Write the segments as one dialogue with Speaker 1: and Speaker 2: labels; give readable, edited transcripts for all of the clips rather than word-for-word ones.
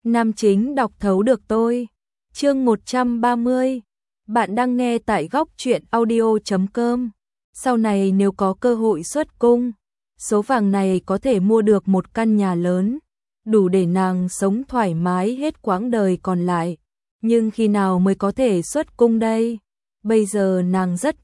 Speaker 1: Nam chính đọc thấu được tôi. Chương 130. Bạn đang nghe tại góc truyện audio.com. Sau này nếu có cơ hội xuất cung, số vàng này có thể mua được một căn nhà lớn, đủ để nàng sống thoải mái hết quãng đời còn lại. Nhưng khi nào mới có thể xuất cung đây? Bây giờ nàng rất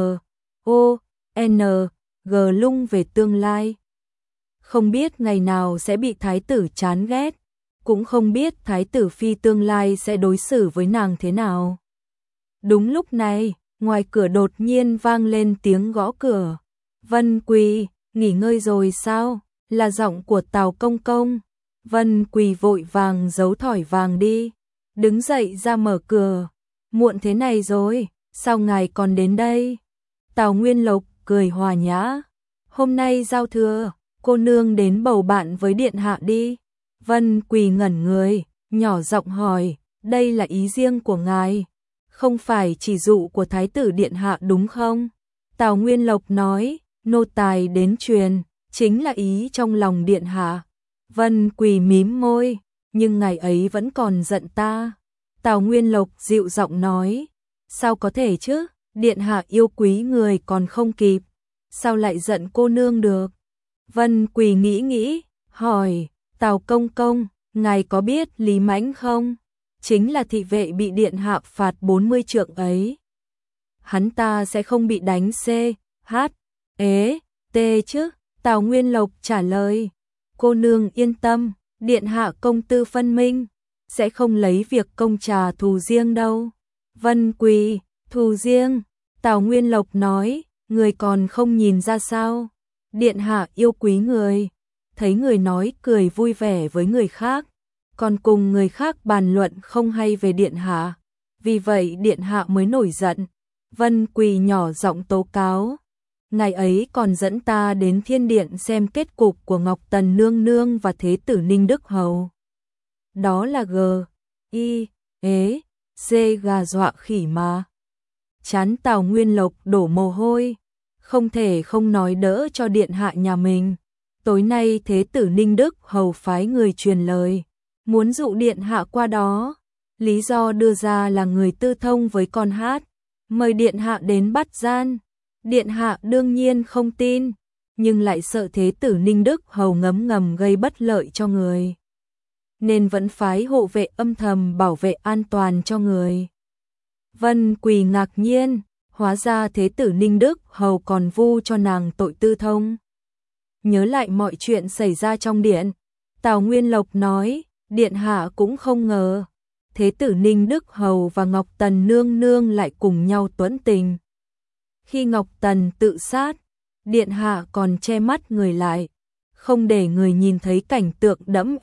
Speaker 1: G lung về tương lai. Không biết ngày nào sẽ bị thái tử chán ghét, cũng không biết thái tử phi tương lai sẽ đối xử với nàng thế nào. Đúng lúc này, ngoài cửa đột nhiên vang lên tiếng gõ cửa. Vân Quỳ, nghỉ ngơi rồi sao? Là giọng của Tào Công Công. Vân Quỳ vội vàng giấu thỏi vàng đi, đứng dậy ra mở cửa. Muộn thế này rồi, sao ngài còn đến đây? Tào Nguyên Lộc cười hòa nhã. Hôm nay giao thừa, cô nương đến bầu bạn với điện hạ đi. Vân Quỳ ngẩn người, nhỏ giọng hỏi, đây là ý riêng của ngài, không phải chỉ dụ của thái tử điện hạ đúng không? Tào Nguyên Lộc nói, nô tài đến truyền, chính là ý trong lòng điện hạ. Vân Quỳ mím môi, nhưng ngày ấy vẫn còn giận ta. Tào Nguyên Lộc dịu giọng nói, sao có thể chứ, điện hạ yêu quý người còn không kịp, sao lại giận cô nương được? Vân Quỳ nghĩ, hỏi, Tào Công Công, ngài có biết Lý Mãnh không? Chính là thị vệ bị điện hạ phạt 40 trượng ấy. Hắn ta sẽ không bị đánh CHT chứ? Tào Nguyên Lộc trả lời, cô nương yên tâm, điện hạ công tư phân minh, sẽ không lấy việc công trà thù riêng đâu. Vân Quỳ, thù riêng? Tào Nguyên Lộc nói, người còn không nhìn ra sao? Điện hạ yêu quý người, thấy người nói cười vui vẻ với người khác, còn cùng người khác bàn luận không hay về điện hạ, vì vậy điện hạ mới nổi giận. Vân Quỳ nhỏ giọng tố cáo, ngày ấy còn dẫn ta đến thiên điện xem kết cục của Ngọc Tần nương nương và thế tử Ninh Đức Hầu. Đó là gà dọa khỉ mà. Chán Tào Nguyên Lộc đổ mồ hôi, không thể không nói đỡ cho điện hạ nhà mình. Tối nay thế tử Ninh Đức Hầu phái người truyền lời, muốn dụ điện hạ qua đó. Lý do đưa ra là người tư thông với con hát, mời điện hạ đến bắt gian. Điện hạ đương nhiên không tin, nhưng lại sợ thế tử Ninh Đức Hầu ngấm gây bất lợi cho người, nên vẫn phái hộ vệ âm thầm bảo vệ an toàn cho người. Vân Quỳ ngạc nhiên, hóa ra thế tử Ninh Đức Hầu còn vu cho nàng tội tư thông. Nhớ lại mọi chuyện xảy ra trong điện, Tào Nguyên Lộc nói, điện hạ cũng không ngờ, thế tử Ninh Đức Hầu và Ngọc Tần nương nương lại cùng nhau tuẫn tình. Khi Ngọc Tần tự sát, điện hạ còn che mắt người lại, không để người nhìn thấy cảnh tượng đẫm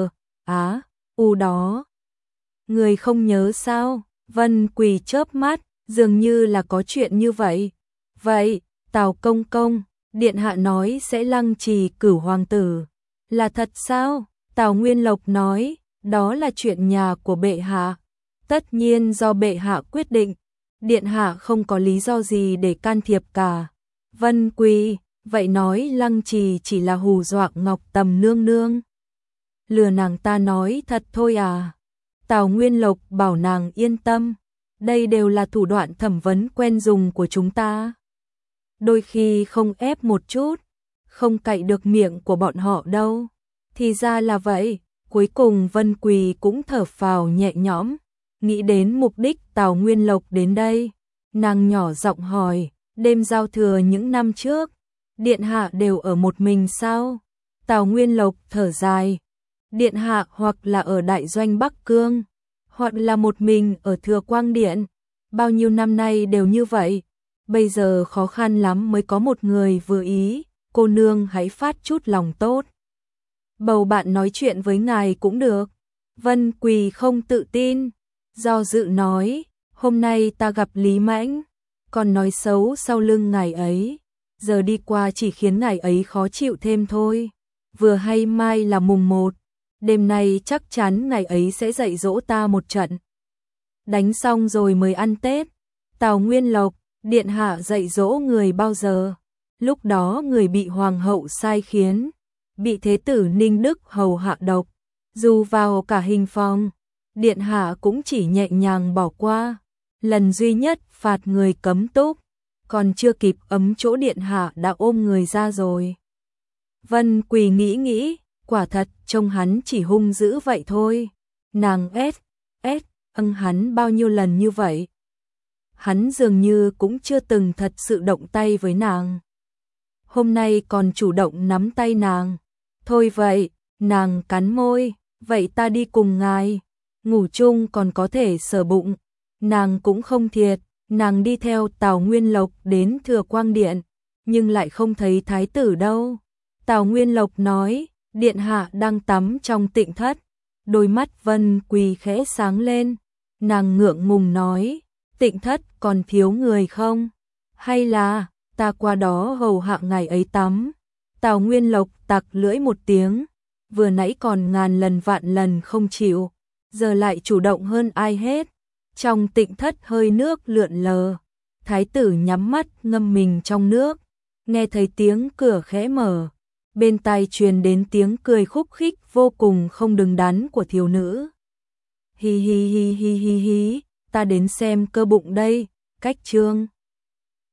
Speaker 1: đó. Người không nhớ sao? Vân Quỳ chớp mắt, dường như là có chuyện như vậy. Vậy, Tào Công Công, điện hạ nói sẽ lăng trì cửu hoàng tử, là thật sao? Tào Nguyên Lộc nói, đó là chuyện nhà của bệ hạ, tất nhiên do bệ hạ quyết định, điện hạ không có lý do gì để can thiệp cả. Vân Quỳ, vậy nói lăng trì chỉ là hù dọa Ngọc Tầm nương nương, lừa nàng ta nói thật thôi à? Tào Nguyên Lộc bảo nàng yên tâm, đây đều là thủ đoạn thẩm vấn quen dùng của chúng ta. Đôi khi không ép một chút, không cậy được miệng của bọn họ đâu. Thì ra là vậy, cuối cùng Vân Quỳ cũng thở phào nhẹ nhõm, nghĩ đến mục đích Tào Nguyên Lộc đến đây. Nàng nhỏ giọng hỏi, đêm giao thừa những năm trước, điện hạ đều ở một mình sao? Tào Nguyên Lộc thở dài, điện hạ hoặc là ở đại doanh Bắc Cương, hoặc là một mình ở Thừa Quang Điện, bao nhiêu năm nay đều như vậy. Bây giờ khó khăn lắm mới có một người vừa ý, cô nương hãy phát chút lòng tốt, bầu bạn nói chuyện với ngài cũng được. Vân Quỳ không tự tin, do dự nói, hôm nay ta gặp Lý Mãnh, còn nói xấu sau lưng ngài ấy, giờ đi qua chỉ khiến ngài ấy khó chịu thêm thôi. Vừa hay mai là mùng 1, đêm nay chắc chắn ngài ấy sẽ dạy dỗ ta một trận. Đánh xong rồi mới ăn Tết. Tào Nguyên Lộc, điện hạ dạy dỗ người bao giờ? Lúc đó người bị hoàng hậu sai khiến, bị thế tử Ninh Đức Hầu hạ độc, Dù vào cả hình phòng, điện hạ cũng chỉ nhẹ nhàng bỏ qua. Lần duy nhất phạt người cấm túc, còn chưa kịp ấm chỗ điện hạ đã ôm người ra rồi. Vân Quỳ nghĩ, quả thật trông hắn chỉ hung dữ vậy thôi. Nàng hắn bao nhiêu lần như vậy. Hắn dường như cũng chưa từng thật sự động tay với nàng. Hôm nay còn chủ động nắm tay nàng. Thôi vậy, nàng cắn môi, vậy ta đi cùng ngài. Ngủ chung còn có thể sờ bụng. Nàng cũng không thiệt, nàng đi theo Tào Nguyên Lộc đến Thừa Quang Điện, nhưng lại không thấy thái tử đâu. Tào Nguyên Lộc nói, điện hạ đang tắm trong tịnh thất. Đôi mắt Vân Quỳ khẽ sáng lên, nàng ngượng ngùng nói, tịnh thất còn thiếu người không? Hay là, ta qua đó hầu hạ ngài ấy tắm? Tào Nguyên Lộc tặc lưỡi một tiếng, vừa nãy còn ngàn lần vạn lần không chịu, giờ lại chủ động hơn ai hết. Trong tịnh thất hơi nước lượn lờ, thái tử nhắm mắt ngâm mình trong nước, nghe thấy tiếng cửa khẽ mở, bên tai truyền đến tiếng cười khúc khích vô cùng không đứng đắn của thiếu nữ. Hi hi hi hi hi hi, ta đến xem cơ bụng đây, cách chương.